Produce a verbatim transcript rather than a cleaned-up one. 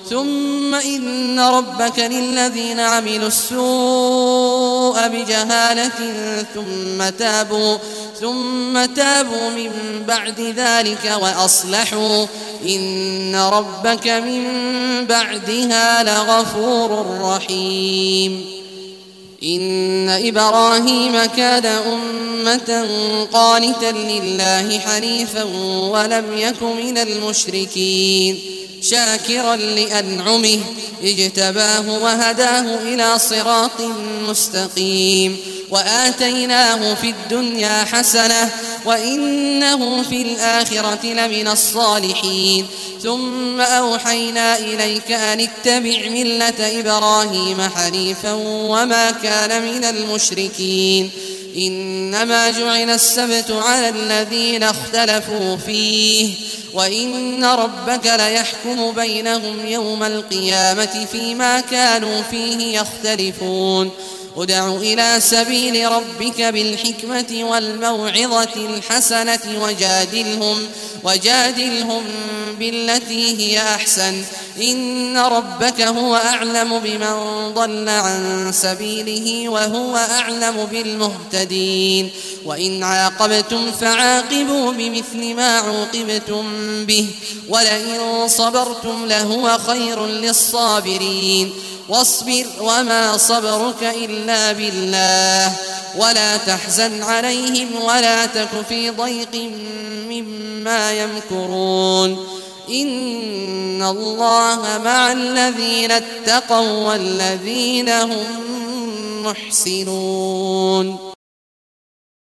ثم إن ربك للذين عملوا السوء بجهالة ثم تابوا ثم تابوا من بعد ذلك وأصلحوا إن ربك من بعدها لغفور رحيم. إن إبراهيم كان أمة قانتا لله حنيفا ولم يك من المشركين شاكرا لأنعمه اجتباه وهداه إلى صراط مستقيم وآتيناه في الدنيا حسنة وإنه في الآخرة لمن الصالحين. ثم أوحينا إليك أن اتبع ملة إبراهيم حنيفا وما كان من المشركين. إنما جعل السبت على الذين اختلفوا فيه وإن ربك ليحكم بينهم يوم القيامة فيما كانوا فيه يختلفون. ادع إلى سبيل ربك بالحكمة والموعظة الحسنة وجادلهم, وجادلهم بالتي هي أحسن إن ربك هو أعلم بمن ضل عن سبيله وهو أعلم بالمهتدين. وإن عاقبتم فعاقبوا بمثل ما عوقبتم به ولئن صبرتم لهو خير للصابرين. واصبر وما صبرك إلا بالله ولا تحزن عليهم ولا تك في ضيق مما يمكرون. إن الله مع الذين اتقوا والذين هم محسنون.